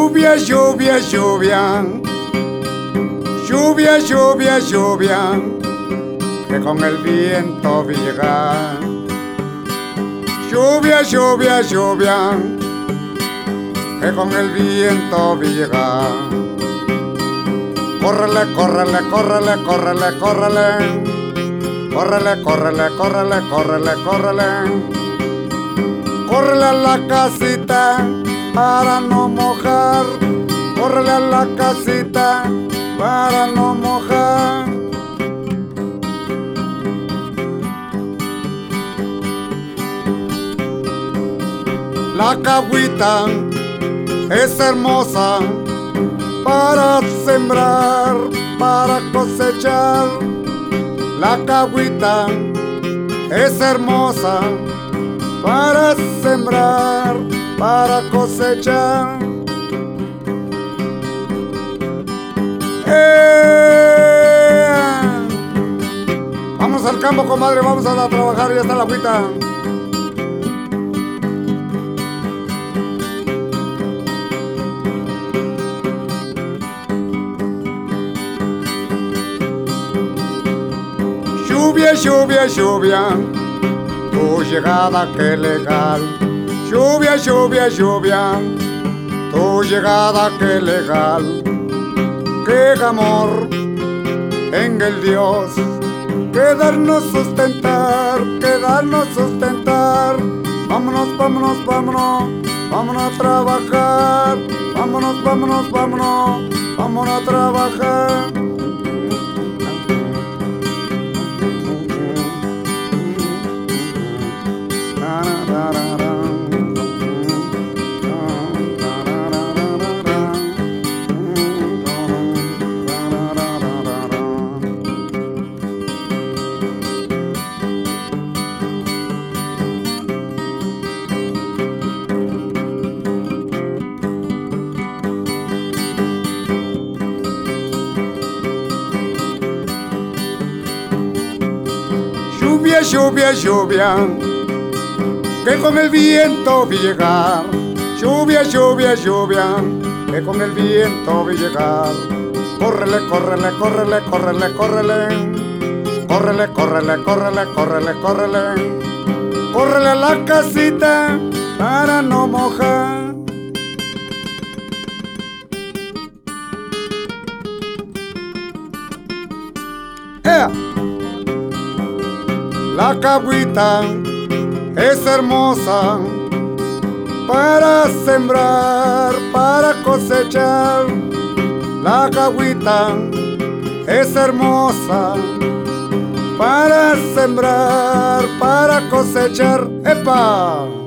Lluvia, lluvia, lluvia, lluvia, lluvia, lluvia, que con el viento vi llegar. Lluvia, lluvia, lluvia, que con el viento vi llegar. Córrele, córrele, córrele, córrele, córrele, córrele, córrele, córrele, córrele, córrele. Córrele a la casita para no mojar. Córrele a la casita para no mojar. La cagüita es hermosa para sembrar, para cosechar. La cagüita es hermosa para sembrar, para cosechar. Vamos al campo, comadre, vamos a trabajar, ya está la agüita. Lluvia, lluvia, lluvia, tu llegada que legal. Lluvia, lluvia, lluvia, tu llegada que legal. Que amor en el Dios, que darnos sustentar, que darnos sustentar. Vámonos, vámonos, vámonos, vámonos a trabajar. Vámonos, vámonos, vámonos, vámonos a trabajar. Lluvia, lluvia, lluvia, que con el viento vi llegar. Lluvia, lluvia, lluvia, que con el viento vi llegar. Córrele, córrele, córrele, córrele, córrele. Córrele, córrele, córrele, córrele, córrele. Córrele a la casita para no mojar. La cagüita es hermosa para sembrar, para cosechar. La cagüita es hermosa para sembrar, para cosechar. ¡Epa!